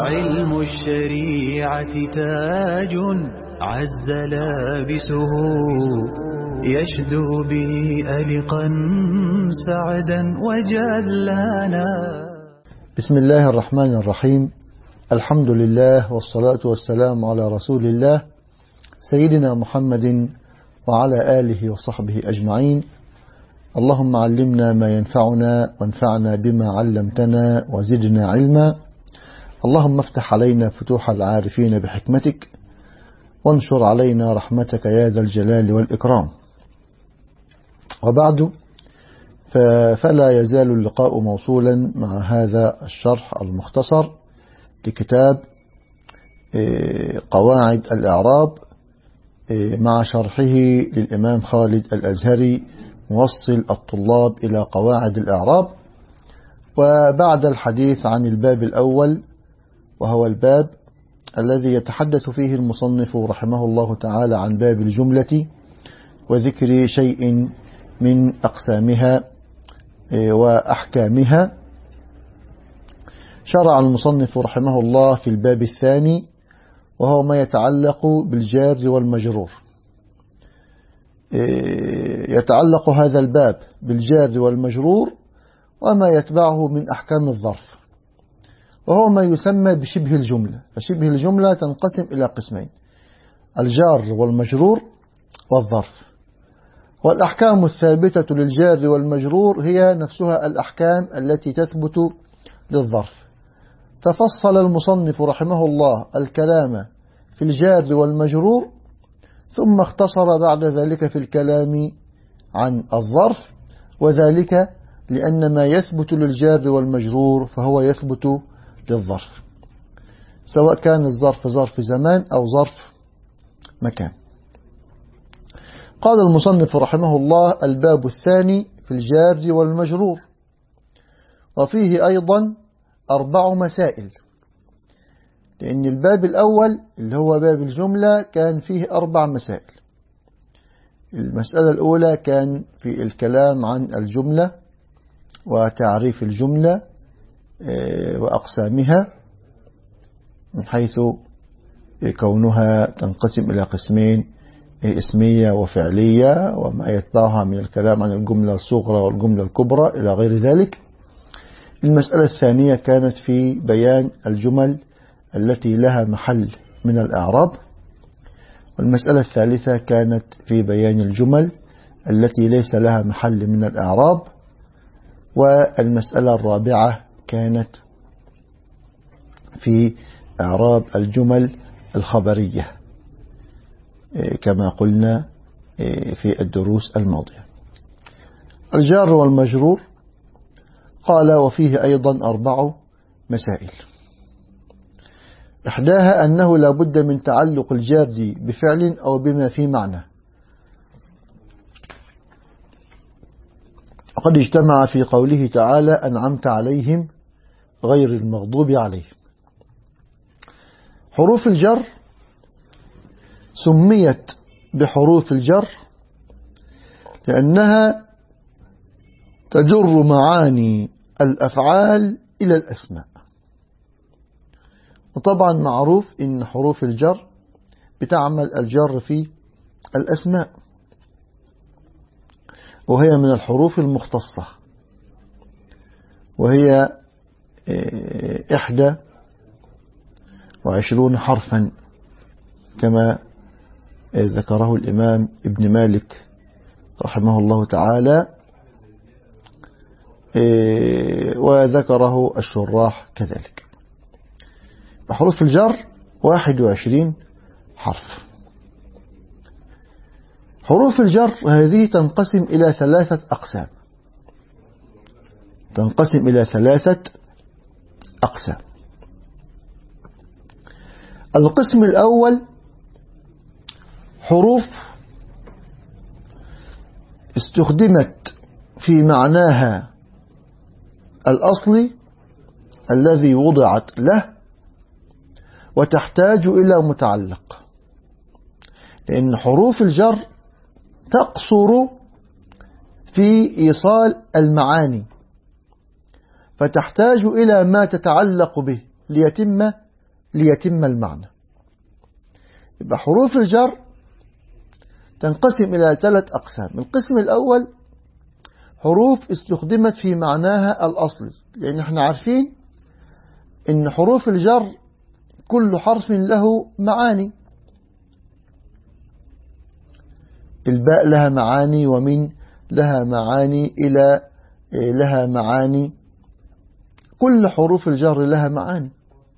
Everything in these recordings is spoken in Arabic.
علم الشريعة تاج عز لابسه يشدو به ألقا سعدا وجلانا. بسم الله الرحمن الرحيم. الحمد لله والصلاة والسلام على رسول الله سيدنا محمد وعلى آله وصحبه أجمعين. اللهم علمنا ما ينفعنا وانفعنا بما علمتنا وزدنا علما. اللهم افتح علينا فتوح العارفين بحكمتك وانشر علينا رحمتك يا ذا الجلال والإكرام. وبعد، فلا يزال اللقاء موصولا مع هذا الشرح المختصر لكتاب قواعد الإعراب مع شرحه للإمام خالد الأزهري موصل الطلاب إلى قواعد الإعراب. وبعد الحديث عن الباب الأول، وهو الباب الذي يتحدث فيه المصنف رحمه الله تعالى عن باب الجملة وذكر شيء من أقسامها وأحكامها، شرع المصنف رحمه الله في الباب الثاني، وهو ما يتعلق بالجار والمجرور. يتعلق هذا الباب بالجار والمجرور وما يتبعه من أحكام الظرف، وهو ما يسمى بشبه الجملة. فشبه الجملة تنقسم إلى قسمين: الجار والمجرور والظرف. والأحكام الثابتة للجار والمجرور هي نفسها الأحكام التي تثبت للظرف. ففصل المصنف رحمه الله الكلام في الجار والمجرور، ثم اختصر بعد ذلك في الكلام عن الظرف، وذلك لأن ما يثبت للجار والمجرور فهو يثبت للظرف، سواء كان الظرف ظرف زمان أو ظرف مكان. قال المصنف رحمه الله: الباب الثاني في الجار والمجرور، وفيه أيضا 4 مسائل، لأن الباب الأول اللي هو باب الجملة كان فيه 4 مسائل. المسألة الأولى كان في الكلام عن الجملة وتعريف الجملة وأقسامها، من حيث كونها تنقسم إلى قسمين: اسمية وفعلية، وما يتبعها من الكلام عن الجملة الصغرى والجملة الكبرى إلى غير ذلك. المسألة الثانية كانت في بيان الجمل التي لها محل من الإعراب. والمسألة الثالثة كانت في بيان الجمل التي ليس لها محل من الإعراب. والمسألة الرابعة كانت في إعراب الجمل الخبرية كما قلنا في الدروس الماضية. الجار والمجرور قال: وفيه أيضا 4 مسائل. إحداها أنه لا بد من تعلق الجار بفعل أو بما في معنى، وقد اجتمع في قوله تعالى: أنعمت عليهم غير المغضوب عليهم. حروف الجر سميت بحروف الجر لأنها تجر معاني الأفعال إلى الأسماء. وطبعا معروف إن حروف الجر بتعمل الجر في الأسماء، وهي من الحروف المختصة، وهي 21 حرفا كما ذكره الإمام ابن مالك رحمه الله تعالى، وذكره الشراح كذلك. حروف الجر 21 حرف. حروف الجر هذه تنقسم إلى 3 أقسام. القسم الأول حروف استخدمت في معناها الأصلي الذي وضعت له وتحتاج إلى متعلق، لأن حروف الجر تقصر في إيصال المعاني، فتحتاج إلى ما تتعلق به ليتم ليتم المعنى. يبقى حروف الجر تنقسم إلى 3 أقسام. القسم الأول حروف استخدمت في معناها الأصلي، لأن احنا عارفين إن حروف الجر كل حرف له معاني. الباء لها معاني، ومن لها معاني، إلى لها معاني، كل حروف الجر لها معاني.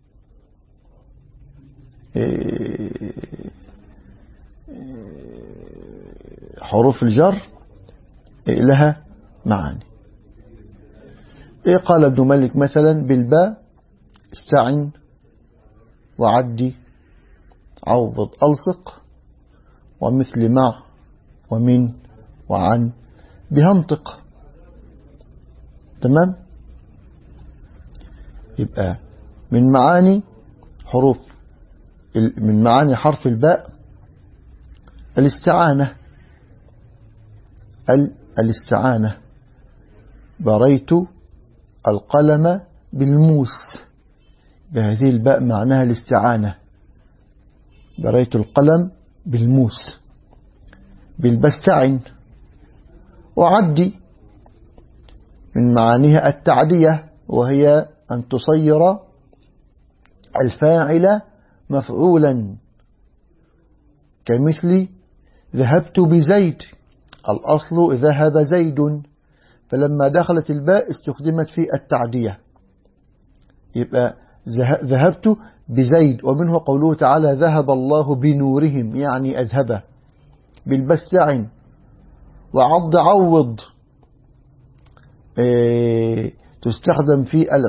حروف الجر لها معاني. قال ابن مالك مثلا بالباء استعن وعدي عوض ألصق، ومثل مع ومن وعن بهنطق. تمام. يبقى من معاني حرف الباء الاستعانة. بريت القلم بالموس، بهذه الباء معناها الاستعانة. بريت القلم بالموس. بالبستعن. وعدي من معانيها التعدية، وهي أن تصير الفاعل مفعولا، كمثل ذهبت بزيد، الأصل ذهب زيد، فلما دخلت الباء استخدمت في التعدية. يبقى ذهبت بزيد، ومنه قوله تعالى ذهب الله بنورهم، يعني أذهبه. بالبستعن. وعض عوض تستخدم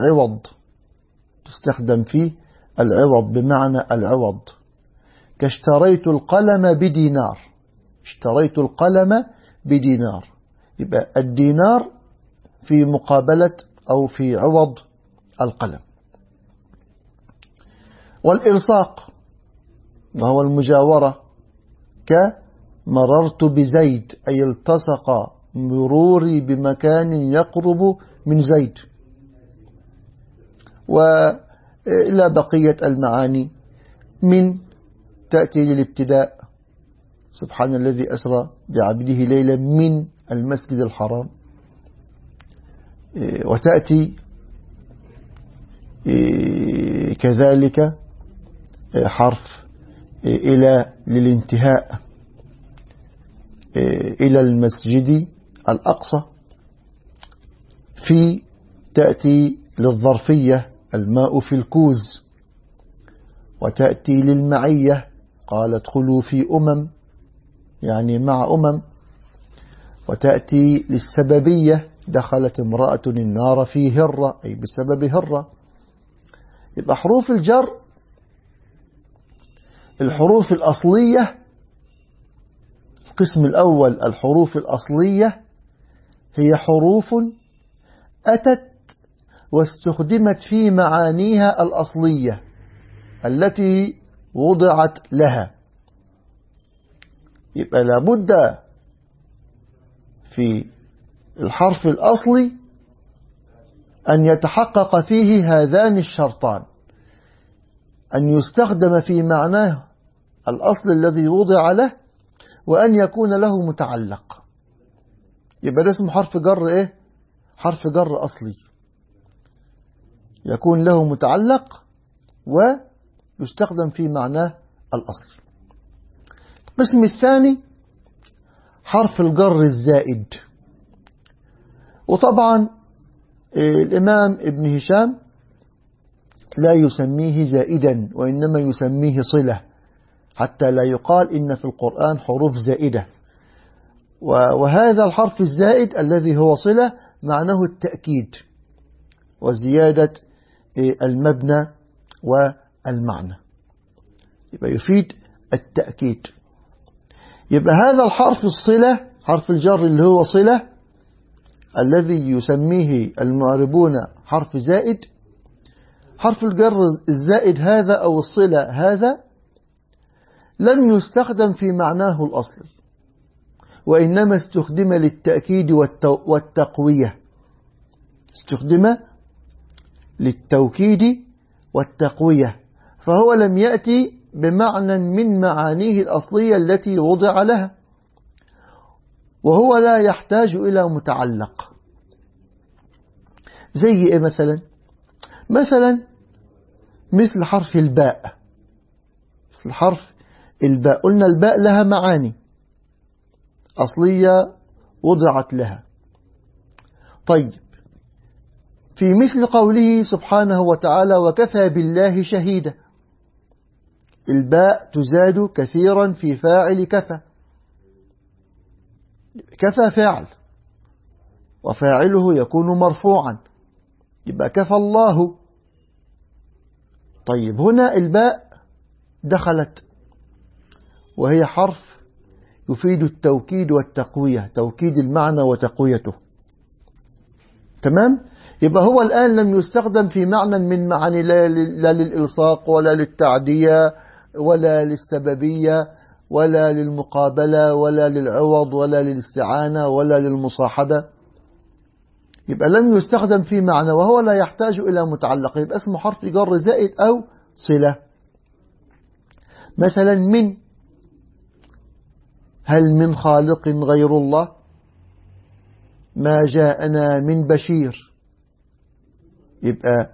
في العوض بمعنى العوض، كاشتريت القلم بدينار. اشتريت القلم بدينار، يبقى الدينار في مقابلة أو في عوض القلم. والإلصاق وهو المجاورة، كمررت بزيد، أي التصق مروري بمكان يقرب من زيد. وإلى بقية المعاني. من تأتي للابتداء، سبحان الذي أسرى بعبده ليلا من المسجد الحرام. وتأتي كذلك حرف إلى للانتهاء، إلى المسجد الأقصى. في تأتي للظرفية، الماء في الكوز. وتأتي للمعية، قال ادخلوا في يعني مع وتأتي للسببية، دخلت امرأة النار في هرة، أي بسبب هرة. يبقى حروف الجر الحروف الأصلية. القسم الأول الحروف الأصلية هي حروف أتت واستخدمت في معانيها الأصلية التي وضعت لها. يبقى لابد في الحرف الأصلي أن يتحقق فيه هذان الشرطان: أن يستخدم في معناه الأصل الذي وضع له، وأن يكون له متعلق. يبقى ده اسمه حرف جر حرف جر أصلي، يكون له متعلق ويستخدم في معناه الأصلي. القسم الثاني حرف الجر الزائد. وطبعا الإمام ابن هشام لا يسميه زائدا، وإنما يسميه صلة، حتى لا يقال إن في القرآن حروف زائدة. وهذا الحرف الزائد الذي هو صلة معناه التأكيد وزيادة المبنى والمعنى، يبقى يفيد التأكيد. يبقى هذا الحرف الصلة، حرف الجر اللي هو صلة، الذي يسميه المعربون حرف زائد. حرف الجر الزائد هذا أو الصلة هذا لم يستخدم في معناه الأصلي، وإنما استخدم للتأكيد والتقوية. استخدم للتوكيد والتقوية، فهو لم يأتي بمعنى من معانيه الأصلية التي وضع لها، وهو لا يحتاج إلى متعلق. زي إيه مثلا؟ مثل حرف الباء. مثل حرف الباء، قلنا الباء لها معاني أصلية وضعت لها. طيب، في مثل قوله سبحانه وتعالى وكفى بالله شهيدا، الباء تزاد كثيرا في فاعل كفى. كفى فاعل وفاعله يكون مرفوعا، يبقى كفى الله. طيب، هنا الباء دخلت وهي حرف يفيد التوكيد والتقوية، توكيد المعنى وتقويته. تمام؟ يبقى هو الآن لم يستخدم في معنى من معاني، لا للإلصاق ولا للتعدية ولا للسببية ولا للمقابلة ولا للعوض ولا للاستعانة ولا للمصاحبة. يبقى لم يستخدم في معنى وهو لا يحتاج إلى متعلق، يبقى اسمه حرف جر زائد أو صلة. مثلا من، هل من خالق غير الله؟ ما جاءنا من بشير. يبقى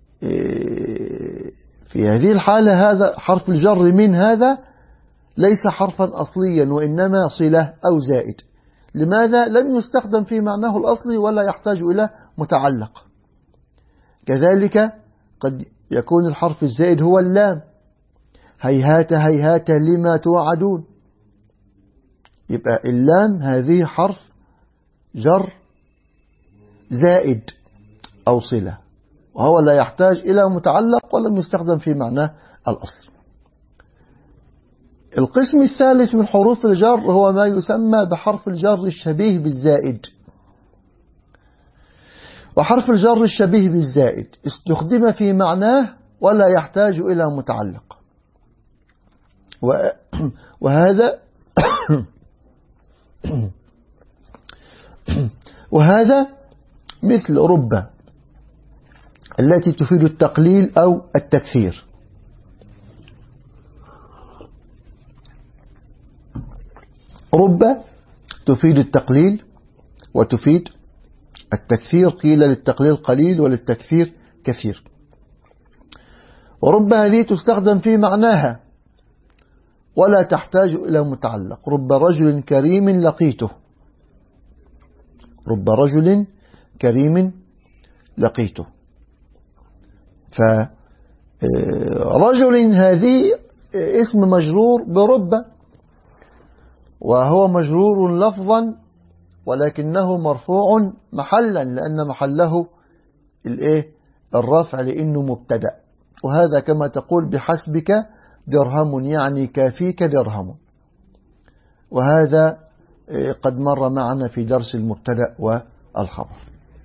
في هذه الحالة هذا حرف الجر من هذا ليس حرفا أصليا وإنما صلة أو زائد. لماذا؟ لم يستخدم في معناه الأصلي ولا يحتاج إلى متعلق. كذلك قد يكون الحرف الزائد هو اللام، هيهات هيهات لما توعدون. يبقى اللام هذه حرف جر زائد أو صلة، وهو لا يحتاج إلى متعلق ولم يستخدم في معناه الأصل. القسم الثالث من حروف الجر هو ما يسمى بحرف الجر الشبيه بالزائد. وحرف الجر الشبيه بالزائد استخدم في معناه ولا يحتاج إلى متعلق، وهذا مثل رب التي تفيد التقليل أو التكثير. رب تفيد التقليل وتفيد التكثير، قيل للتقليل قليل وللتكثير كثير. ورب هذه تستخدم في معناها ولا تحتاج إلى متعلق. رب رجل كريم لقيته، رب رجل كريم لقيته. فرجل هذه اسم مجرور برب، وهو مجرور لفظا ولكنه مرفوع محلا، لأن محله الرفع لأنه مبتدأ. وهذا كما تقول بحسبك درهم، يعني كافيك درهم. وهذا قد مر معنا في درس المبتدأ والخبر.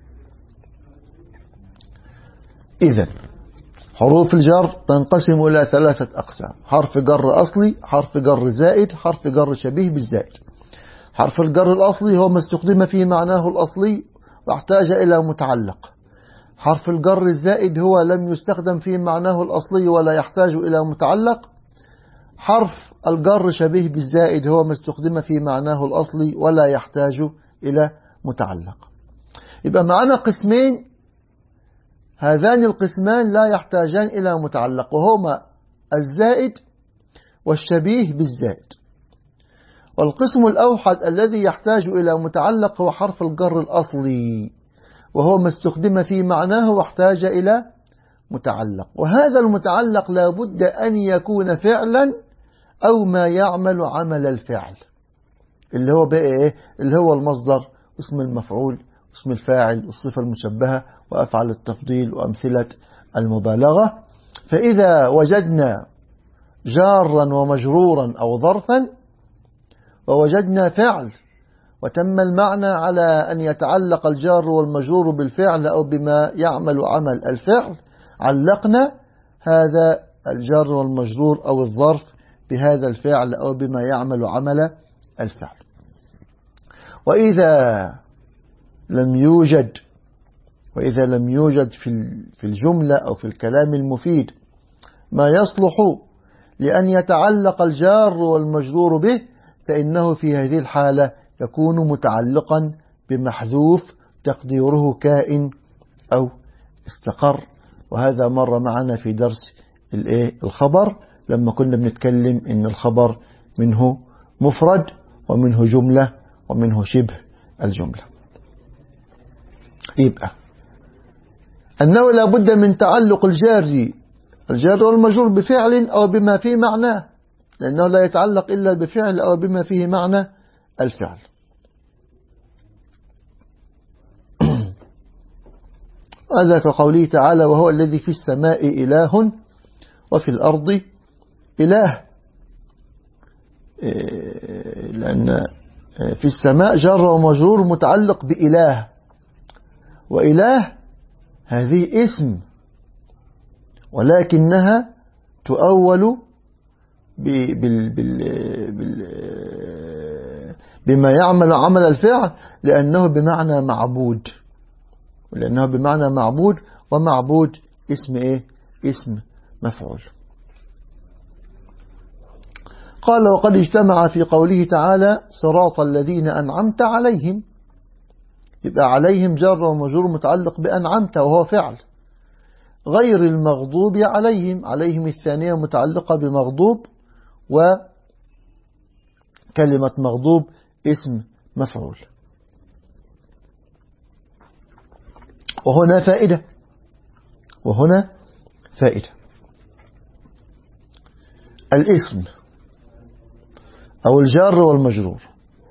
إذن حروف الجر تنقسم إلى 3 أقسام: حرف جر أصلي، حرف جر زائد، حرف جر شبيه بالزائد. حرف الجر الأصلي هو ما استخدم في معناه الأصلي واحتاج إلى متعلق. حرف الجر الزائد هو لم يستخدم في معناه الأصلي ولا يحتاج إلى متعلق. حرف الجر شبيه بالزائد هو ما استخدم في معناه الأصلي ولا يحتاج إلى متعلق. يبقى معنا قسمين، هذان القسمان لا يحتاجان إلى متعلق، وهما الزائد والشبيه بالزائد. والقسم الأوحد الذي يحتاج إلى متعلق هو حرف الجر الأصلي، وهو ما استخدم في معناه واحتاج إلى متعلق. وهذا المتعلق لا بد أن يكون فعلا أو ما يعمل عمل الفعل، اللي هو بقى إيه؟ اللي هو المصدر، اسم المفعول، اسم الفاعل، والصفة المشبهة، وأفعل التفضيل، وأمثلة المبالغة. فإذا وجدنا جارا ومجرورا أو ظرفا ووجدنا فعل وتم المعنى على أن يتعلق الجار والمجرور بالفعل أو بما يعمل عمل الفعل، علقنا هذا الجار والمجرور أو الظرف بهذا الفعل أو بما يعمل عمل الفعل. وإذا لم يوجد في الجملة أو في الكلام المفيد ما يصلح لأن يتعلق الجار والمجرور به، فإنه في هذه الحالة يكون متعلقا بمحذوف تقديره كائن أو استقر. وهذا مر معنا في درس الخبر لما كنا بنتكلم إن الخبر منه مفرد ومنه جملة ومنه شبه الجملة. يبقى أنه لا بد من تعلق الجار والمجرور بفعل أو بما فيه معناه، لأنه لا يتعلق إلا بفعل أو بما فيه معنى الفعل. هذا كقوله تعالى: وهو الذي في السماء إله وفي الأرض إله. لأن في السماء جار ومجرور متعلق بإله، وإله هذه اسم، ولكنها تؤول بما يعمل عمل الفعل، لأنه بمعنى معبود، ومعبود اسم اسم مفعول. قال: وقد اجتمع في قوله تعالى: صراط الذين أنعمت عليهم. يبقى عليهم جار ومجرور متعلق بأنعمت وهو فعل، غير المغضوب عليهم الثانية متعلقة بمغضوب، وكلمة مغضوب اسم مفعول. وهنا فائدة الاسم أو الجار والمجرور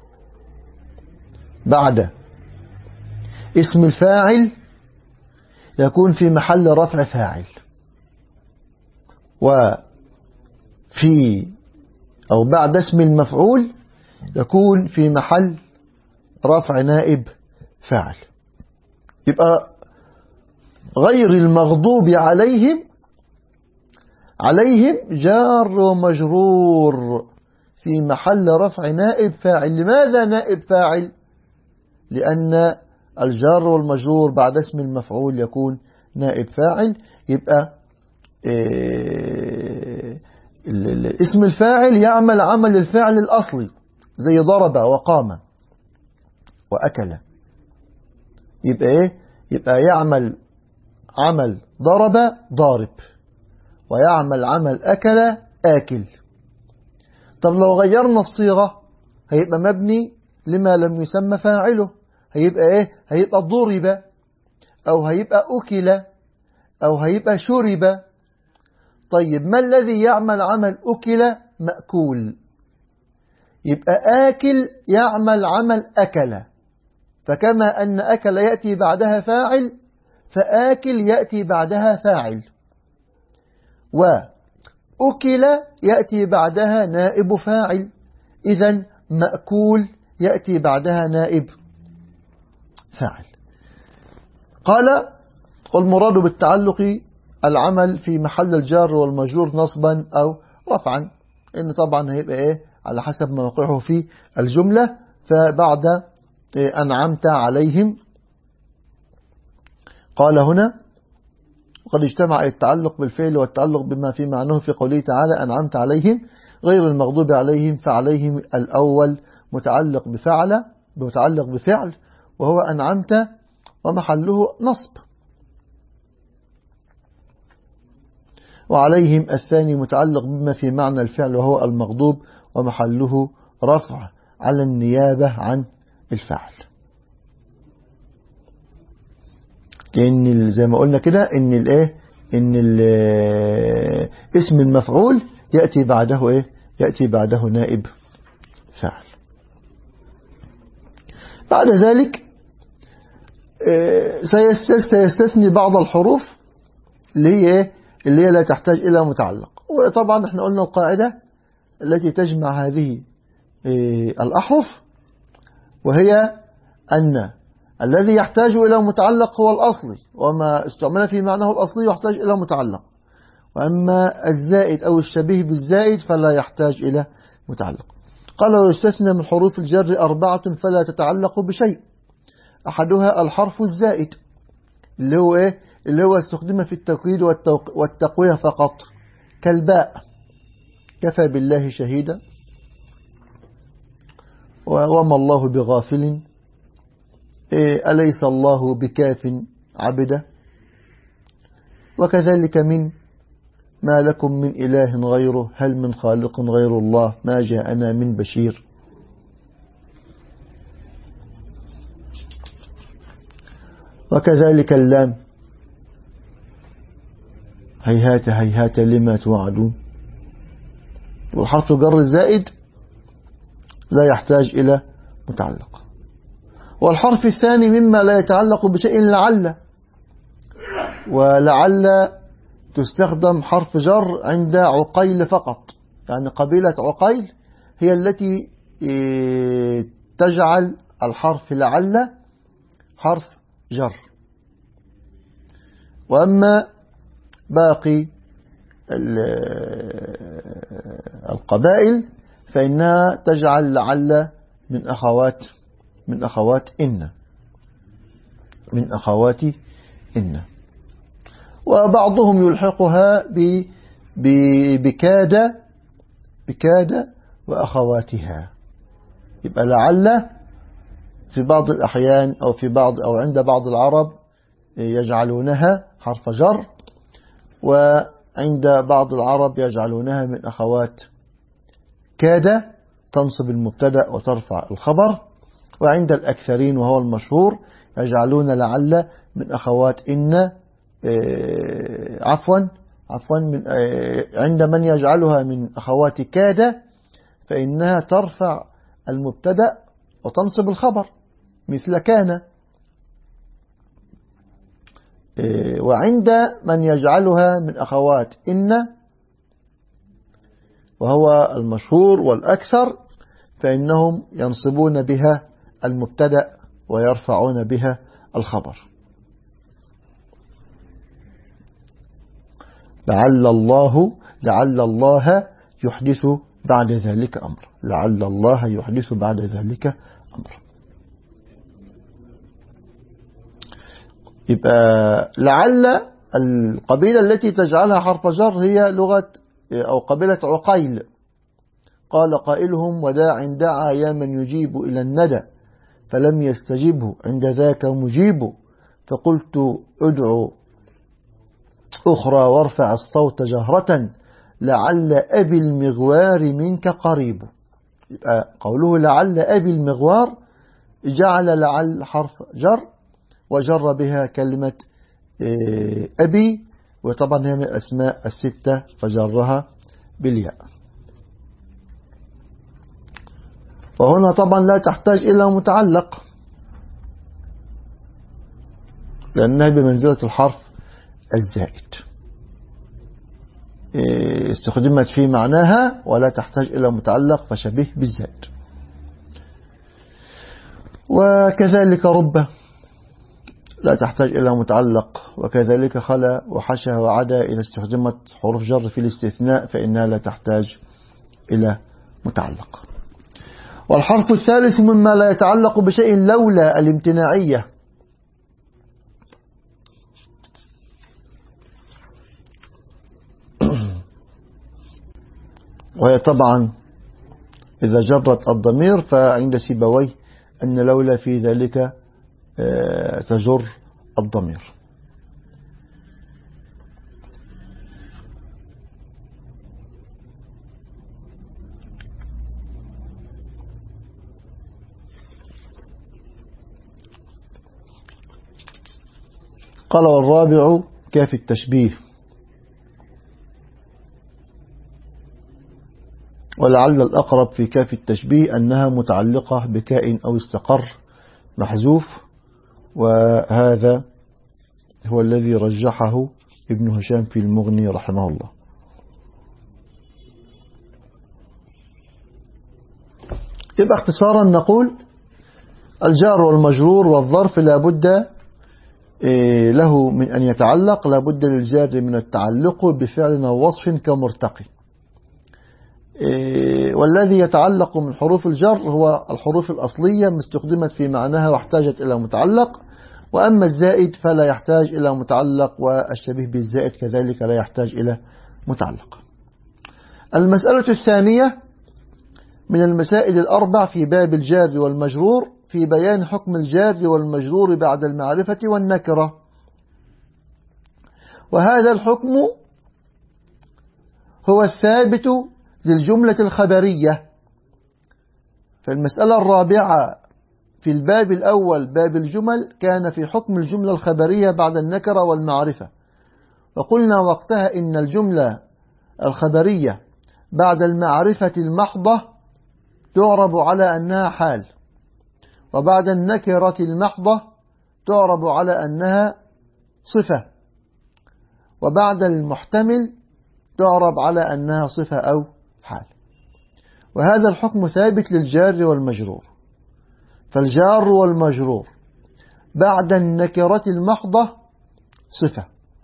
بعد اسم الفاعل يكون في محل رفع فاعل، أو بعد اسم المفعول يكون في محل رفع نائب فاعل. يبقى غير المغضوب عليهم جار ومجرور في محل رفع نائب فاعل. لماذا نائب فاعل؟ لأن الجار والمجرور بعد اسم المفعول يكون نائب فاعل. يبقى اسم الفاعل يعمل عمل الفعل الأصلي زي ضرب وقام وأكل. يبقى يعمل عمل ضرب ضارب، ويعمل عمل أكل آكل. طب لو غيرنا الصيغة هيبقى مبني لما لم يسمى فاعله، هيبقى ضرب، أو هيبقى أكل، أو هيبقى شرب. طيب ما الذي يعمل عمل أكل؟ مأكول. يبقى آكل يعمل عمل أكل، فكما أن أكل يأتي بعدها فاعل، فآكل يأتي بعدها فاعل، وأكل يأتي بعدها نائب فاعل. إذن مأكول يأتي بعدها نائب فاعل. قال: والمراد بالتعلق العمل في محل الجار والمجرور نصبا أو رفعا، إن طبعا هيبقى على حسب موقعه في الجملة. فبعد أنعمت عليهم قال هنا: وقد اجتمع التعلق بالفعل والتعلق بما في معناه في قوله تعالى: أنعمت عليهم غير المغضوب عليهم. فعليهم الأول متعلق بفعل وهو أنعمت، ومحله نصب. وعليهم الثاني متعلق بما في معنى الفعل وهو المغضوب، ومحله رفع على النيابة عن الفاعل. لأن زي ما قلنا كده إن اسم المفعول يأتي بعده نائب فاعل. بعد ذلك سيستثني بعض الحروف اللي هي لا تحتاج إلى متعلق. وطبعا احنا قلنا القاعدة التي تجمع هذه الأحرف، وهي أن الذي يحتاج إلى متعلق هو الأصلي، وما استعمل في معناه الأصلي يحتاج إلى متعلق. وأما الزائد أو الشبيه بالزائد فلا يحتاج إلى متعلق. قال: ويستثنى من حروف الجر 4 فلا تتعلق بشيء. أحدها الحرف الزائد اللي هو استخدم في التوكيد والتقوية فقط، كالباء كفى بالله شهيدا وما الله بغافل أليس الله بكاف عبده وكذلك من ما لكم من إله غيره هل من خالق غير الله ما جاءنا من بشير. وكذلك اللام هيهات هيهات لما توعدون. والحرف جر الزائد لا يحتاج إلى متعلق. والحرف الثاني مما لا يتعلق بشيء لعل، ولعل تستخدم حرف جر عند عقيل فقط، يعني قبيلة عقيل هي التي تجعل الحرف لعل حرف جر. وأما باقي القبائل فإنها تجعل لعل من أخوات إن. وبعضهم يلحقها بكاد وأخواتها. يبقى لعل في بعض الأحيان أو عند بعض العرب يجعلونها حرف جر، وعند بعض العرب يجعلونها من أخوات كاد تنصب المبتدأ وترفع الخبر. وعند الأكثرين وهو المشهور يجعلون لعل من أخوات إن عند من يجعلها من أخوات كاد فإنها ترفع المبتدأ وتنصب الخبر مثل كان. وعند من يجعلها من أخوات إن وهو المشهور والأكثر فإنهم ينصبون بها المبتدأ ويرفعون بها الخبر. لعل الله يحدث بعد ذلك أمر. لعل الله يحدث بعد ذلك أمر. يبقى لعل القبيلة التي تجعلها حرف جر هي لغة أو قبيلة عقيل. قال قائلهم وداع دعا يا من يجيب إلى الندى فلم يستجبه عند ذاك مجيب فقلت ادعو أخرى وارفع الصوت جهرة لعل أبي المغوار منك قريب. يبقى قوله لعل أبي المغوار جعل لعل حرف جر وجر بها كلمة أبي، وطبعا هي من الأسماء الستة فجرها بالياء. وهنا طبعا لا تحتاج إلى متعلق لأنها بمنزلة الحرف الزائد، استخدمت في معناها ولا تحتاج إلى متعلق فشبه بالزائد. وكذلك رب لا تحتاج إلى متعلق، وكذلك خلا وحشى وعدا إذا استخدمت حروف جر في الاستثناء فإنها لا تحتاج إلى متعلق. والحرف الثالث مما لا يتعلق بشيء لولا الامتناعية. وهي طبعا إذا جرت الضمير فعند سيبويه أن لولا في ذلك تجر الضمير. قال والرابع كاف التشبيه. ولعل الأقرب في كاف التشبيه أنها متعلقة بكائن أو استقر محذوف، وهذا هو الذي رجحه ابن هشام في المغني رحمه الله. يبقى اختصارا نقول الجار والمجرور والظرف لا بد له من أن يتعلق، لا بد للجار من التعلق بفعل أو وصف كمرتقي. والذي يتعلق من حروف الجر هو الحروف الأصلية استخدمت في معناها واحتاجت إلى متعلق، وأما الزائد فلا يحتاج إلى متعلق، والشبيه بالزائد كذلك لا يحتاج إلى متعلق. المسألة الثانية من المسائل الأربع في باب الجار والمجرور في بيان حكم الجار والمجرور بعد المعرفة والنكرة. وهذا الحكم هو الثابت للجملة الخبرية. فالمسألة الرابعة في الباب الأول باب الجمل كان في حكم الجملة الخبرية بعد النكرة والمعرفة، وقلنا وقتها إن الجملة الخبرية بعد المعرفة المحضة تعرب على أنها حال، وبعد النكرة المحضة تعرب على أنها صفة، وبعد المحتمل تعرب على أنها صفة أو حال. وهذا الحكم ثابت للجار والمجرور. فالجار والمجرور بعد النكرة المحضة صفة.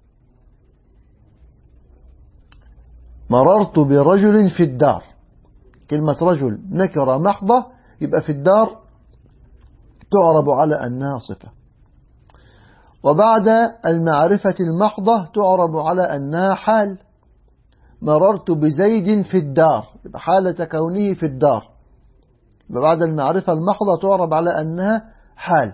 مررت برجل في الدار، كلمة رجل نكرة محضة، يبقى في الدار تعرب على أنها صفة. وبعد المعرفة المحضة تعرب على أنها حال. مررت بزيد في الدار، يبقى حالة كونه في الدار، يبقى بعد المعرفة المحضة تعرب على أنها حال.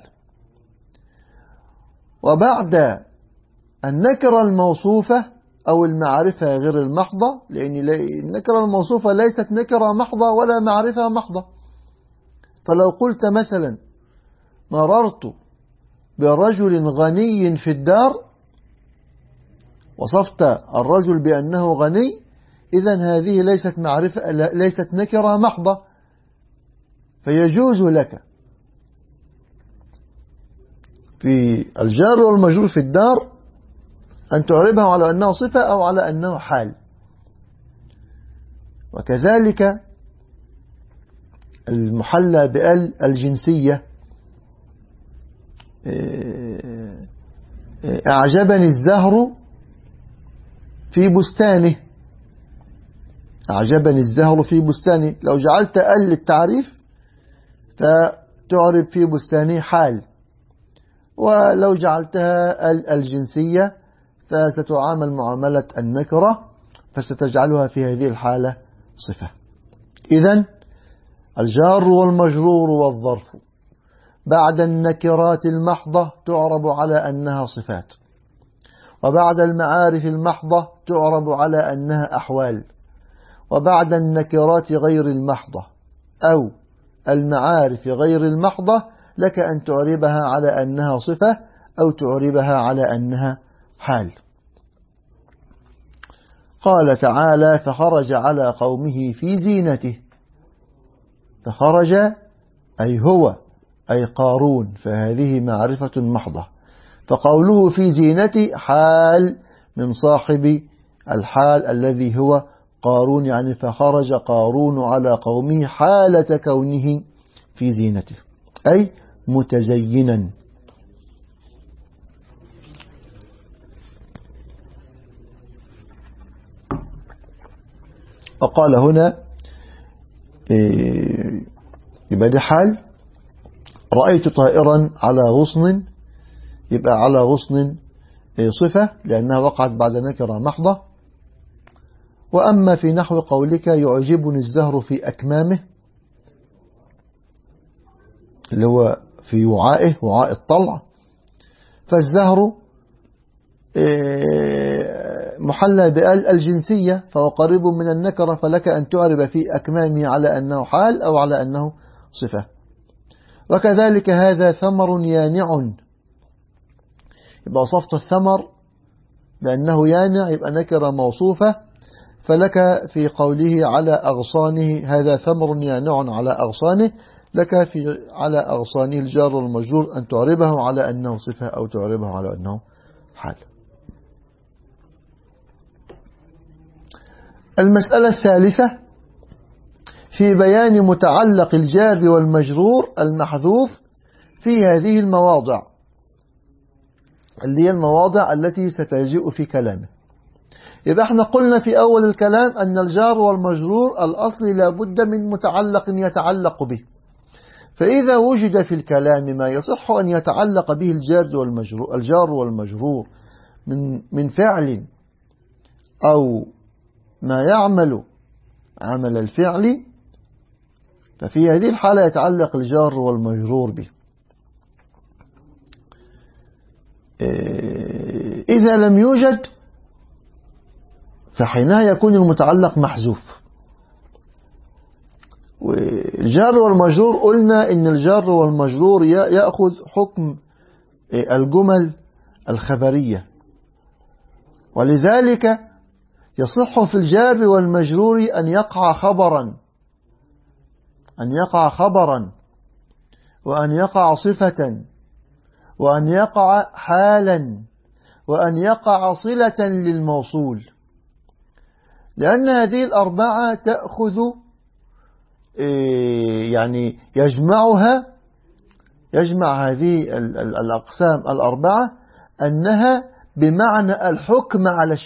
وبعد النكرة الموصوفة أو المعرفة غير المحضة، لأن النكرة الموصوفة ليست نكرة محضة ولا معرفة محضة. فلو قلت مثلا مررت برجل غني في الدار، وصفت الرجل بأنه غني، إذن هذه ليست نكرة محضة. فيجوز لك في الجار والمجرور في الدار أن تعربها على أنه صفة أو على أنه حال. وكذلك المحلى بأل الجنسية، أعجبني الزهر في بستانه، أعجبني الزهر في بستانه، لو جعلت أل للتعريف فتعرب في بستانه حال، ولو جعلتها أل الجنسية فستعامل معاملة النكرة، فستجعلها في هذه الحالة صفة. إذن الجار والمجرور والظرف بعد النكرات المحضة تعرب على أنها صفات، وبعد المعارف المحضة تعرب على أنها أحوال، وبعد النكرات غير المحضة أو المعارف غير المحضة لك أن تعربها على أنها صفة أو تعربها على أنها حال. قال تعالى فخرج على قومه في زينته. فخرج أي هو أي قارون، فهذه معرفة محضة. فقوله في زينته حال من صاحب الحال الذي هو قارون، يعني فخرج قارون على قومه حالة كونه في زينته أي متزينا. وقال هنا يبقى دي حال. رأيت طائرا على غصن، يبقى على غصن صفة لأنها وقعت بعد نكرة محضة. وأما في نحو قولك يعجبني الزهر في أكمامه، اللي هو في وعائه وعاء الطلع، فالزهر محلى بآل الجنسية فهو قريب من النكرة، فلك أن تعرب في أكمامه على أنه حال أو على أنه صفة. وكذلك هذا ثمر يانع، يبقى وصفت الثمر لأنه يانع يبقى نكرة موصوفة، فلك في قوله على أغصانه هذا ثمر يانع على أغصانه، لك في على أغصانه الجار والمجرور أن تعربه على أنه صفة أو تعربه على أنه حال. المسألة الثالثة في بيان متعلق الجار والمجرور المحذوف في هذه المواضع، اللي هي المواضع التي ستجيء في كلامه. يبقى احنا قلنا في أول الكلام أن الجار والمجرور الأصل لابد من متعلق يتعلق به، فإذا وجد في الكلام ما يصح أن يتعلق به الجار والمجرور من فعل أو ما يعمل عمل الفعل، ففي هذه الحالة يتعلق الجار والمجرور به. إذا لم يوجد فحينها يكون المتعلق محذوف. والجار والمجرور قلنا إن الجار والمجرور يأخذ حكم الجمل الخبرية، ولذلك يصح في الجار والمجرور أن يقع خبرا وأن يقع صفة وأن يقع حالا وأن يقع صلة للموصول، لأن هذه الأربعة تأخذ يعني يجمع هذه الأقسام الأربعة أنها بمعنى الحكم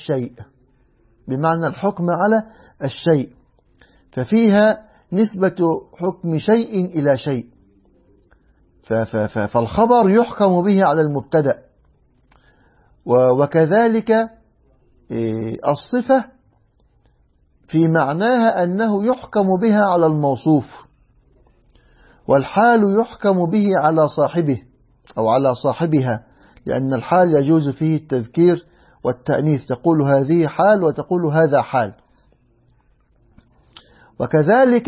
على الشيء، ففيها نسبة حكم شيء إلى شيء، فالخبر يحكم به على المبتدأ، وكذلك الصفة في معناها أنه يحكم بها على الموصوف، والحال يحكم به على صاحبه أو على صاحبها، لأن الحال يجوز فيه التذكير والتأنيث، تقول هذه حال وتقول هذا حال. وكذلك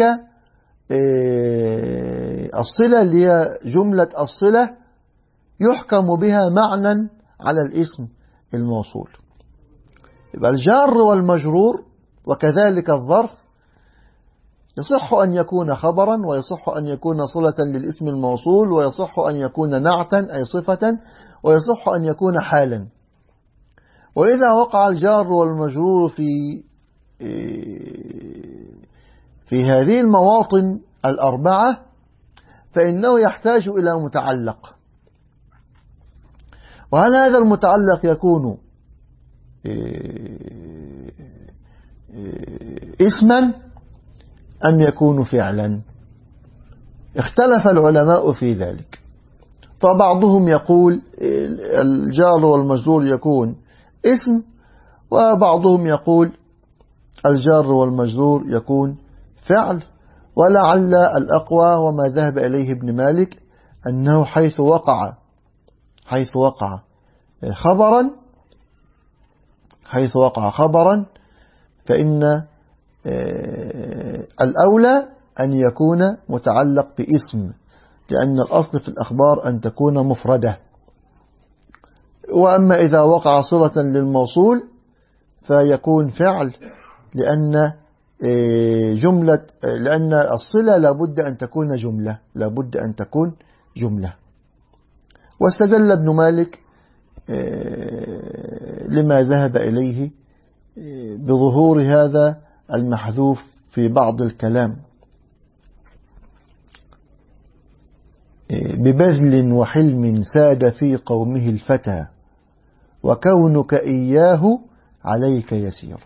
الصلة اللي هي جملة الصلة يحكم بها معنى على الاسم الموصول. يبقى الجار والمجرور وكذلك الظرف يصح أن يكون خبرا، ويصح أن يكون صلة للاسم الموصول، ويصح أن يكون نعتا أي صفة، ويصح أن يكون حالا. وإذا وقع الجار والمجرور في هذه المواطن الأربعة فإنه يحتاج إلى متعلق. وهل هذا المتعلق يكون اسما أم يكون فعلا؟ اختلف العلماء في ذلك، فبعضهم يقول الجار والمجرور يكون اسم، وبعضهم يقول الجار والمجرور يكون فعل. ولعل الأقوى وما ذهب إليه ابن مالك أنه حيث وقع خبرا فإن الأولى أن يكون متعلق باسم، لأن الأصل في الأخبار أن تكون مفردة. وأما إذا وقع صلة للموصول فيكون فعل، لأن الصلة لابد أن تكون جملة. واستدل ابن مالك لما ذهب إليه بظهور هذا المحذوف في بعض الكلام، ببذل وحلم ساد في قومه الفتى، وكونك إياه عليك يسير.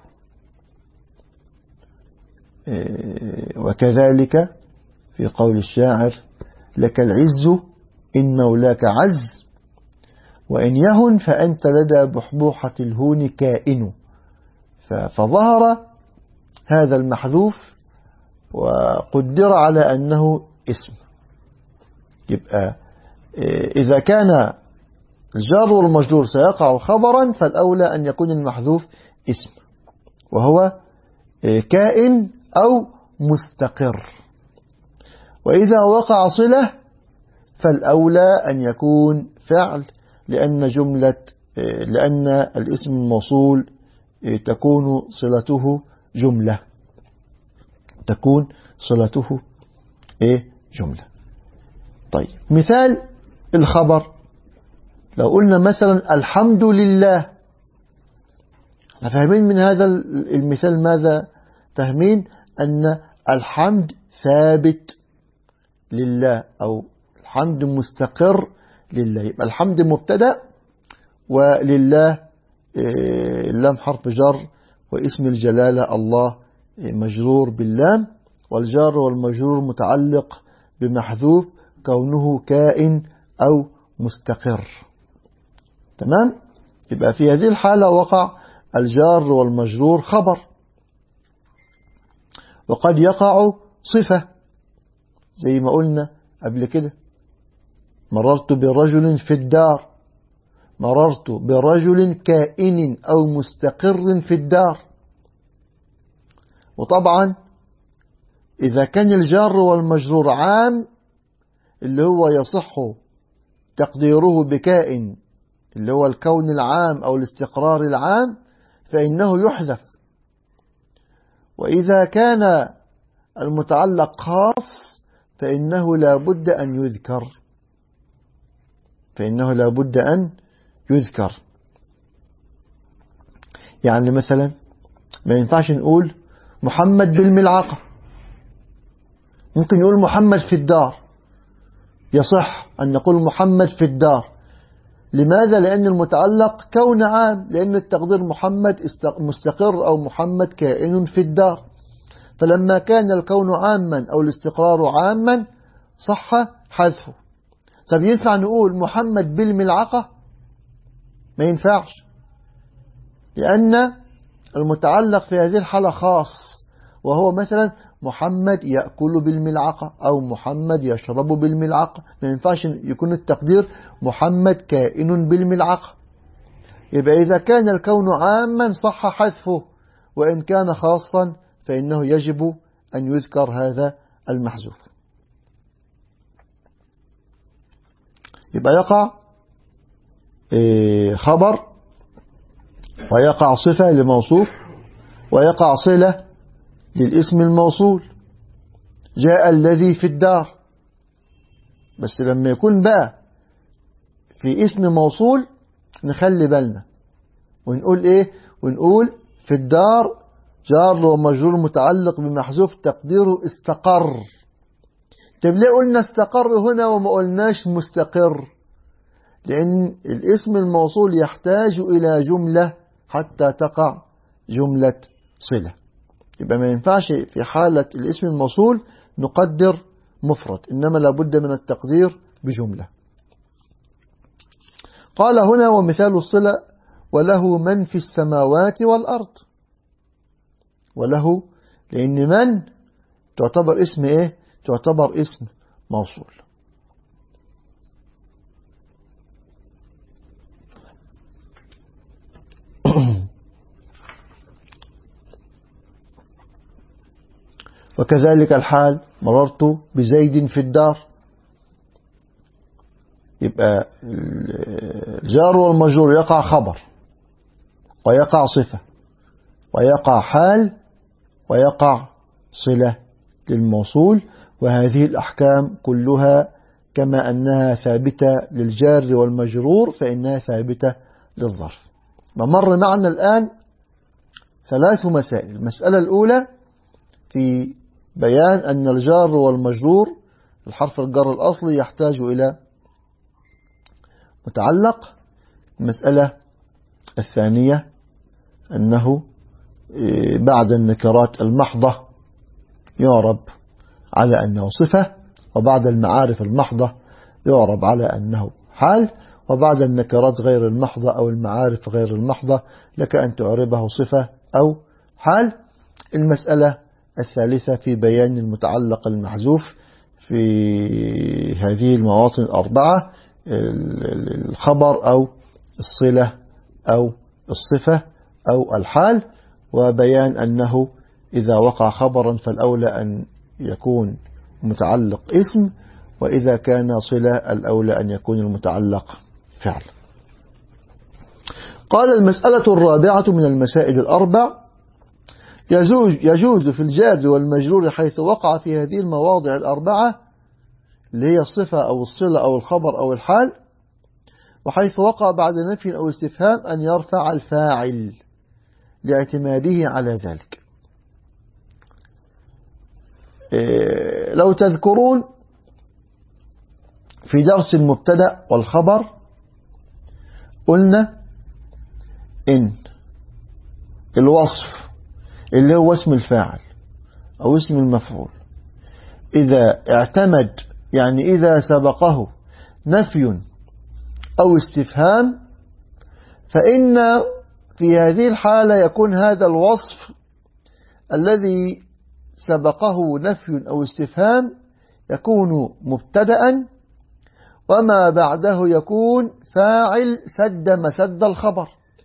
وكذلك في قول الشاعر لك العز إن مولاك عز، وإن يهن فأنت لدى بحبوحة الهون كائن. فظهر هذا المحذوف وقدر على أنه اسم. يبقى إذا كان الجار والمجرور سيقع خبرا فالأولى أن يكون المحذوف اسم، وهو كائن أو مستقر. وإذا وقع صلة فالأولى أن يكون فعل، لأن الاسم الموصول تكون صلته جملة. طيب، مثال الخبر، لو قلنا مثلا الحمد لله، فاهمين من هذا المثال ماذا؟ فاهمين أن الحمد ثابت لله أو الحمد مستقر لله. يبقى الحمد مبتدأ، ولله اللام حرف جر، واسم الجلالة الله مجرور باللام، والجار والمجرور متعلق بمحذوف كونه كائن أو مستقر. تمام؟ يبقى في هذه الحالة وقع الجار والمجرور خبر. وقد يقع صفة زي ما قلنا قبل كده: مررت برجل في الدار، مررت برجل كائن أو مستقر في الدار. وطبعا إذا كان الجار والمجرور عام اللي هو يصح تقديره بكائن اللي هو الكون العام أو الاستقرار العام فإنه يحذف. وإذا كان المتعلق خاص فإنه لا بد أن يذكر، فإنه لا بد أن يذكر. يعني مثلا ما ينفعش نقول محمد بالملعقة، ممكن يقول محمد في الدار، يصح أن نقول محمد في الدار. لماذا؟ لأن المتعلق كون عام، لأن التقدير محمد مستقر أو محمد كائن في الدار. فلما كان الكون عاما أو الاستقرار عاما صح حذفه. طب ينفع نقول محمد بالملعقة؟ ما ينفعش، لأن المتعلق في هذه الحالة خاص، وهو مثلا محمد يأكل بالملعقة أو محمد يشرب بالملعقة. ما ينفعش يكون التقدير محمد كائن بالملعقة. يبقى إذا كان الكون عاما صح حذفه، وإن كان خاصا فإنه يجب أن يذكر هذا المحذوف. يبقى يقع خبر، ويقع صفة لموصوف، ويقع صلة للاسم الموصول. جاء الذي في الدار، بس لما يكون بقى في اسم موصول نخلي بالنا ونقول ايه؟ ونقول في الدار جار ومجرور متعلق بمحذوف تقديره استقر. طب ليه قلنا استقر هنا وما قلناش مستقر؟ لأن الاسم الموصول يحتاج إلى جملة حتى تقع جملة صلة. يبقى ما ينفعش في حالة الاسم الموصول نقدر مفرد، إنما لابد من التقدير بجملة. قال هنا: ومثال الصلة وله من في السماوات والأرض. وله لأن من تعتبر اسم إيه؟ تعتبر اسم موصول. وكذلك الحال: مررت بزيد في الدار. يبقى الجار والمجرور يقع خبر، ويقع صفة، ويقع حال، ويقع صلة للموصول. وهذه الأحكام كلها كما أنها ثابتة للجار والمجرور فإنها ثابتة للظرف. مر معنا الآن 3 مسائل. المسألة الأولى في بيان أن الجار والمجرور الحرف الجر الأصلي يحتاج إلى متعلق. المسألة الثانية أنه بعد النكرات المحضة يعرب على أنه صفة، وبعد المعارف المحضة يعرب على أنه حال، وبعد النكرات غير المحضة أو المعارف غير المحضة لك أن تعربه صفة أو حال. المسألة الثالثة في بيان المتعلق المحذوف في هذه المواطن 4: الخبر أو الصلة أو الصفة أو الحال، وبيان أنه إذا وقع خبرا فالأولى أن يكون متعلق اسم، وإذا كان صلة الأولى أن يكون المتعلق فعل. قال: المسألة الرابعة من المسائل ال4: يجوز في الجار والمجرور حيث وقع في هذه المواضع 4 اللي هي الصفة أو الصلة أو الخبر أو الحال، وحيث وقع بعد نفي أو استفهام أن يرفع الفاعل لاعتماده على ذلك. لو تذكرون في درس المبتدأ والخبر قلنا إن الوصف اللي هو اسم الفاعل أو اسم المفعول إذا اعتمد، يعني إذا سبقه نفي أو استفهام، فإن في هذه الحالة يكون هذا الوصف الذي سبقه نفي أو استفهام يكون مبتدأ، وما بعده يكون فاعل سد مسد الخبر.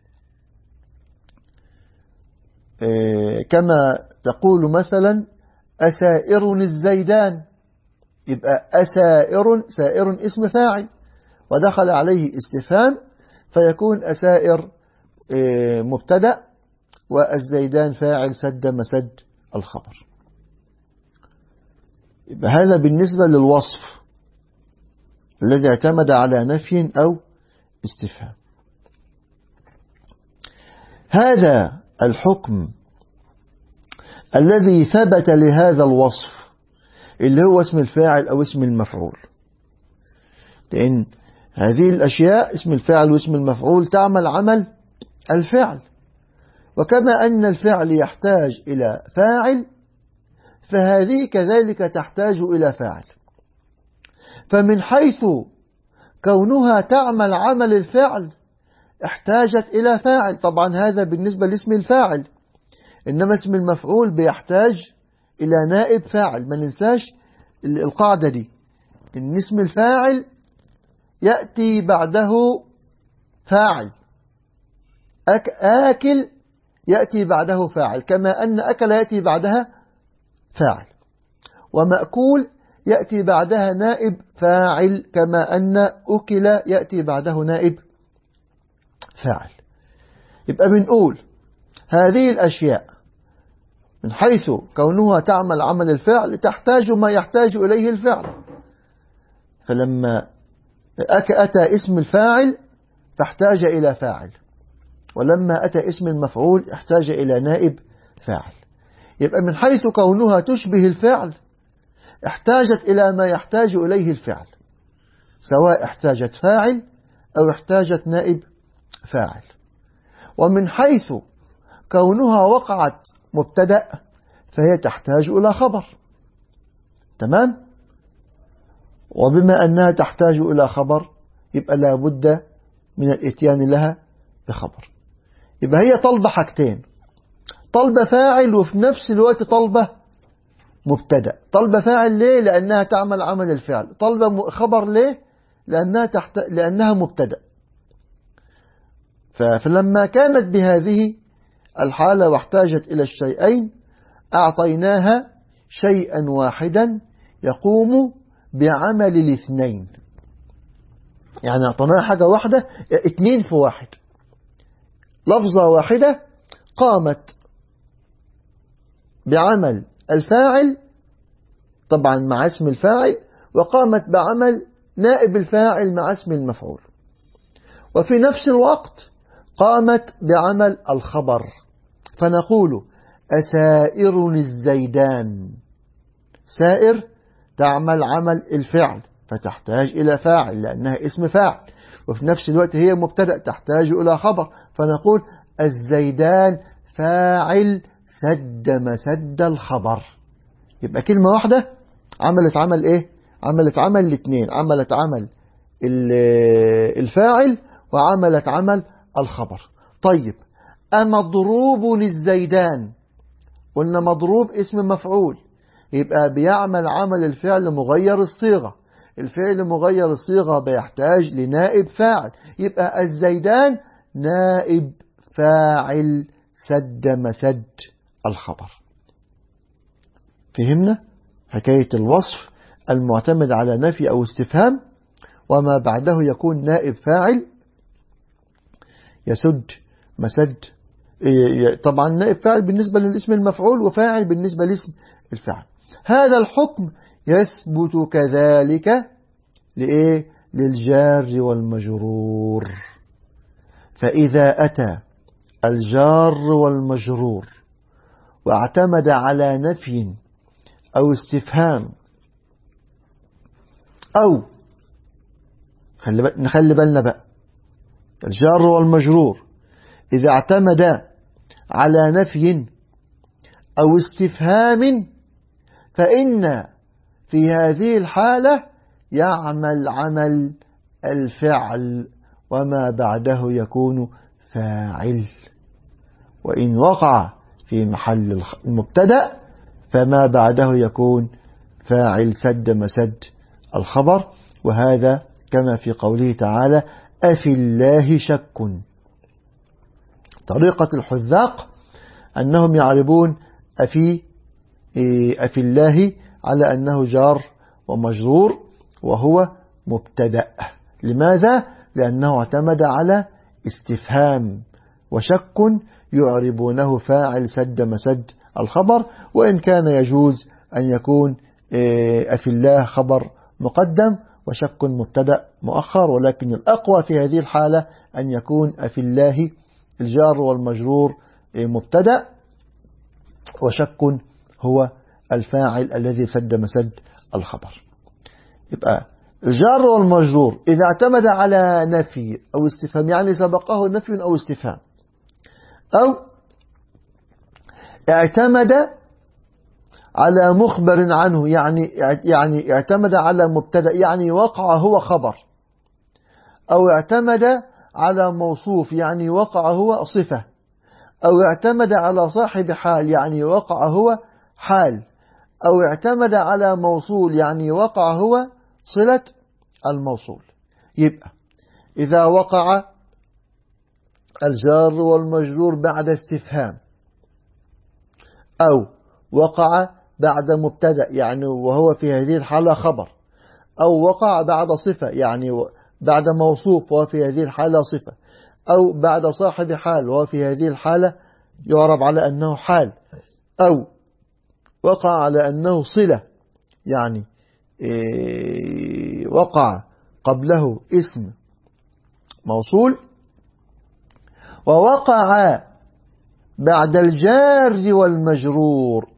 كما تقول مثلا أسائر الزيدان، يبقى سائر اسم فاعل ودخل عليه استفهام فيكون أسائر مبتدأ والزيدان فاعل سد مسد الخبر. يبقى هذا بالنسبة للوصف الذي اعتمد على نفي أو استفهام. هذا الحكم الذي ثبت لهذا الوصف اللي هو اسم الفاعل أو اسم المفعول، لأن هذه الأشياء اسم الفاعل واسم المفعول تعمل عمل الفعل، وكما أن الفعل يحتاج إلى فاعل فهذه كذلك تحتاج إلى فاعل. فمن حيث كونها تعمل عمل الفعل احتاجت إلى فاعل، طبعا هذا بالنسبة لاسم الفاعل، إنما اسم المفعول بيحتاج إلى نائب فاعل. ما ننساش القاعدة دي، إن اسم الفاعل يأتي بعده فاعل. آكل يأتي بعده فاعل، كما أن أكل يأتي بعدها فاعل، ومأكول يأتي بعدها نائب فاعل، كما أن أكل يأتي بعده نائب فاعل. يبقى بنقول هذه الأشياء من حيث كونها تعمل عمل الفعل تحتاج ما يحتاج إليه الفعل، فلما أتى اسم الفاعل فاحتاج إلى فاعل، ولما أتى اسم المفعول احتاج إلى نائب فاعل. يبقى من حيث كونها تشبه الفعل احتاجت إلى ما يحتاج إليه الفعل، سواء احتاجت فاعل أو احتاجت نائب فاعل. ومن حيث كونها وقعت مبتدأ فهي تحتاج إلى خبر. تمام؟ وبما أنها تحتاج إلى خبر يبقى لا بد من الإتيان لها بخبر. يبقى هي طلبة حاجتين، طلبة فاعل وفي نفس الوقت طلبة مبتدأ. طلبة فاعل ليه؟ لأنها تعمل عمل الفعل. طلبة خبر ليه؟ لأنها مبتدأ. فلما كانت بهذه الحالة واحتاجت إلى الشيئين أعطيناها شيئا واحدا يقوم بعمل الاثنين، يعني أعطيناها حاجة واحدة، اتنين في واحد، لفظة واحدة قامت بعمل الفاعل طبعا مع اسم الفاعل، وقامت بعمل نائب الفاعل مع اسم المفعول، وفي نفس الوقت قامت بعمل الخبر. فنقول أسائر الزيدان، سائر تعمل عمل الفعل فتحتاج إلى فاعل لأنها اسم فاعل، وفي نفس الوقت هي مبتدأ تحتاج إلى خبر، فنقول الزيدان فاعل سد مسد الخبر. يبقى كلمة واحدة عملت عمل إيه؟ عملت عمل الاثنين، عملت عمل الفاعل وعملت عمل الخبر. طيب أمضروب الزيدان، قلنا مضروب اسم مفعول، يبقى بيعمل عمل الفعل مغير الصيغة، الفعل مغير الصيغة بيحتاج لنائب فاعل، يبقى الزيدان نائب فاعل سد مسد الخبر. فهمنا حكاية الوصف المعتمد على نفي أو استفهام وما بعده يكون نائب فاعل يسد مسد. طبعا نائب فاعل بالنسبة للاسم المفعول وفاعل بالنسبة لاسم الفاعل. هذا الحكم يثبت كذلك لإيه؟ للجار والمجرور. فإذا أتى الجار والمجرور واعتمد على نفي أو استفهام أو نخلي بالنا بقى، الجار والمجرور إذا اعتمد على نفي أو استفهام فإن في هذه الحالة يعمل عمل الفعل وما بعده يكون فاعل، وإن وقع في محل المبتدأ فما بعده يكون فاعل سد مسد الخبر. وهذا كما في قوله تعالى أفي الله شك. طريقة الحذاق أنهم يعربون أفي الله على أنه جار ومجرور وهو مبتدأ. لماذا؟ لأنه اعتمد على استفهام، وشك يعربونه فاعل سد مسد الخبر، وإن كان يجوز أن يكون أفي الله خبر مقدم وشك مبتدأ مؤخر، ولكن الأقوى في هذه الحالة أن يكون أفي الله الجار والمجرور مبتدأ، وشك هو الفاعل الذي سد مسد الخبر. يبقى الجار والمجرور إذا اعتمد على نفي أو استفهام، يعني سبقه نفي أو استفهام، أو اعتمد على مخبر عنه، يعني اعتمد على مبتدأ يعني وقع هو خبر، أو اعتمد على موصوف يعني وقع هو صفة، أو اعتمد على صاحب حال يعني وقع هو حال، أو اعتمد على موصول يعني وقع هو صلة الموصول. يبقى إذا وقع الجار والمجرور بعد استفهام، أو وقع بعد مبتدأ يعني وهو في هذه الحالة خبر، أو وقع بعد صفة يعني بعد موصوف وهو في هذه الحالة صفة، أو بعد صاحب حال وهو في هذه الحالة يعرب على أنه حال، أو وقع على أنه صلة يعني وقع قبله اسم موصول، ووقع بعد الجار والمجرور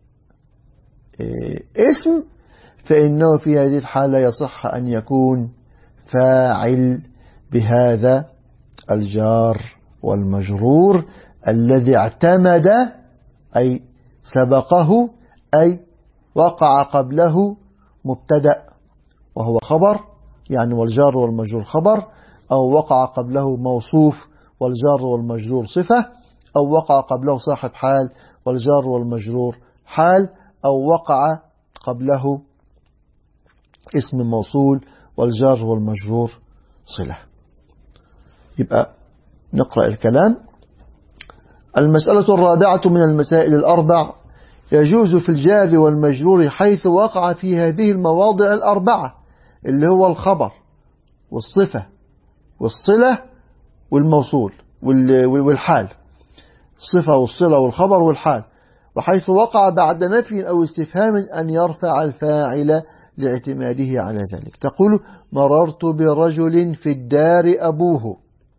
اسم، فإنه في هذه الحالة يصح أن يكون فاعل بهذا الجار والمجرور الذي اعتمد أي سبقه أي وقع قبله مبتدأ وهو خبر يعني والجار والمجرور خبر، أو وقع قبله موصوف والجار والمجرور صفة، أو وقع قبله صاحب حال والجار والمجرور حال، أو وقع قبله اسم موصول والجار والمجرور صلة. يبقى نقرأ الكلام. المسألة الرابعة من المسائل الأربع: يجوز في الجار والمجرور حيث وقع في هذه المواضع الأربعة، اللي هو الخبر والصفة والصلة والموصول والحال، الصفة والصلة والخبر والحال، وحيث وقع بعد نفي أو استفهام أن يرفع الفاعل لاعتماده على ذلك. تقول: مررت برجل في الدار أبوه.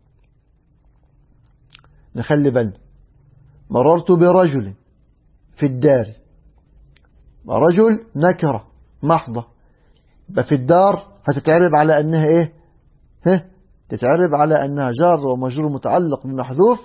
نخلي بالنا، مررت برجل في الدار، رجل نكرة محضة، يبقى في الدار هتتعرب على أنها إيه؟ تتعرب على أنها جار ومجرور متعلق بمحذوف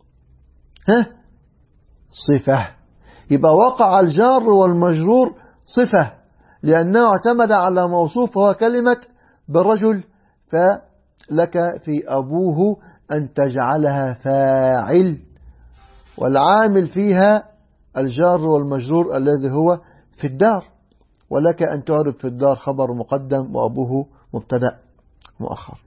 صفة. يبقى وقع الجار والمجرور صفة لأنه اعتمد على موصوف وهو كلمة بالرجل، فلك في أبوه أن تجعلها فاعل، والعامل فيها الجار والمجرور الذي هو في الدار، ولك أن تعرب في الدار خبر مقدم وأبوه مبتدأ مؤخر.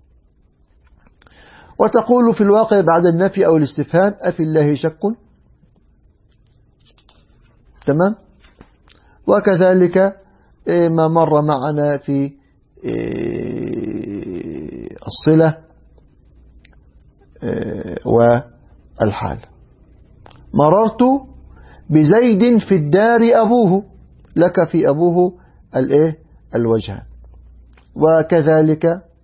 وتقول في الواقع بعد النفي أو الاستفهام: أفي الله شك. تمام. وكذلك ما مر معنا في الصلة والحال. مررت بزيد في الدار أبوه، لك في أبوه الوجه. وكذلك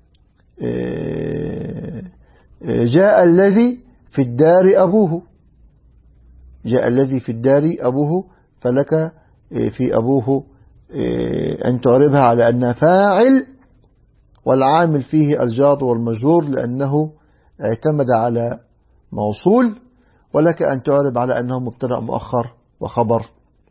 جاء الذي في الدار أبوه، جاء الذي في الدار أبوه، فلك في أبوه أن تعربها على أنها فاعل، والعامل فيه الجار والمجرور لأنه اعتمد على موصول، ولك أن تعرب على أنه مبتدأ مؤخر وخبر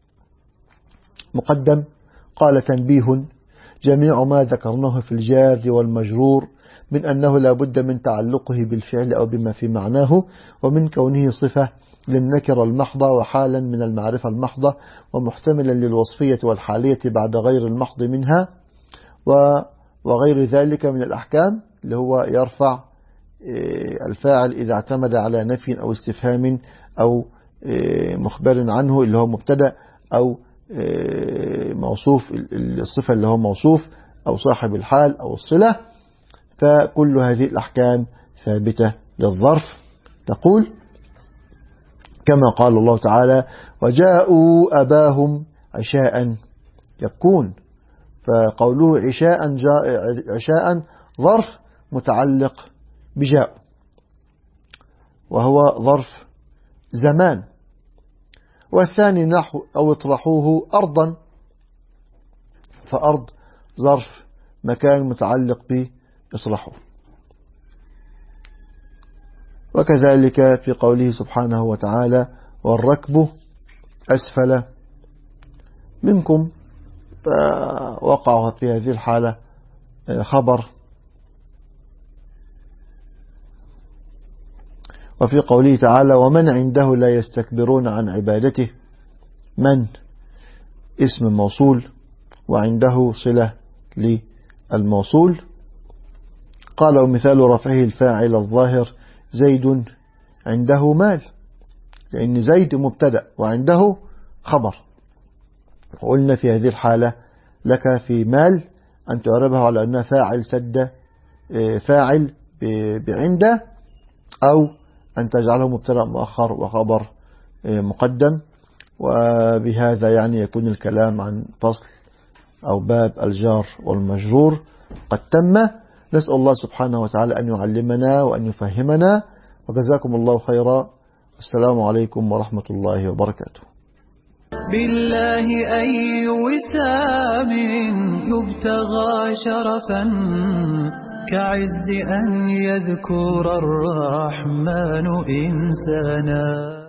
مقدم. قال: تنبيه: جميع ما ذكرناه في الجار والمجرور من أنه لا بد من تعلقه بالفعل أو بما في معناه، ومن كونه صفة للنكرة المحضة وحالا من المعرفة المحضة ومحتملا للوصفية والحالية بعد غير المحض منها وغير ذلك من الأحكام اللي هو يرفع الفاعل إذا اعتمد على نفي أو استفهام أو مخبر عنه اللي هو مبتدأ أو موصوف الصفة اللي هو موصوف أو صاحب الحال أو الصلة. فكل هذه الأحكام ثابتة للظرف. تقول كما قال الله تعالى وجاءوا أباهم عشاء يبكون. فقوله عشاء ظرف متعلق بجاء وهو ظرف زمان. والثاني نحو أو اطرحوه أرضا، فأرض ظرف مكان متعلق بإطرحوه. وكذلك في قوله سبحانه وتعالى والركب أسفل منكم، فوقع في هذه الحالة خبر. وفي قوله تعالى ومن عنده لا يستكبرون عن عبادته، من اسم موصول وعنده صلة للموصول. قال ومثال رفعه الفاعل الظاهر زيد عنده مال، لأن زيد مبتدأ وعنده خبر. وقلنا في هذه الحالة لك في مال أن تعربها على أنها فاعل سد فاعل بعنده، أو أن تجعله مبتدأ مؤخر وخبر مقدم. وبهذا يعني يكون الكلام عن فصل أو باب الجار والمجرور قد تم. نسأل الله سبحانه وتعالى أن يعلمنا وأن يفهمنا، وجزاكم الله خيرا. السلام عليكم ورحمة الله وبركاته. بالله أي وسام يبتغى شرفا كعز أن يذكر الرحمن إنسانا.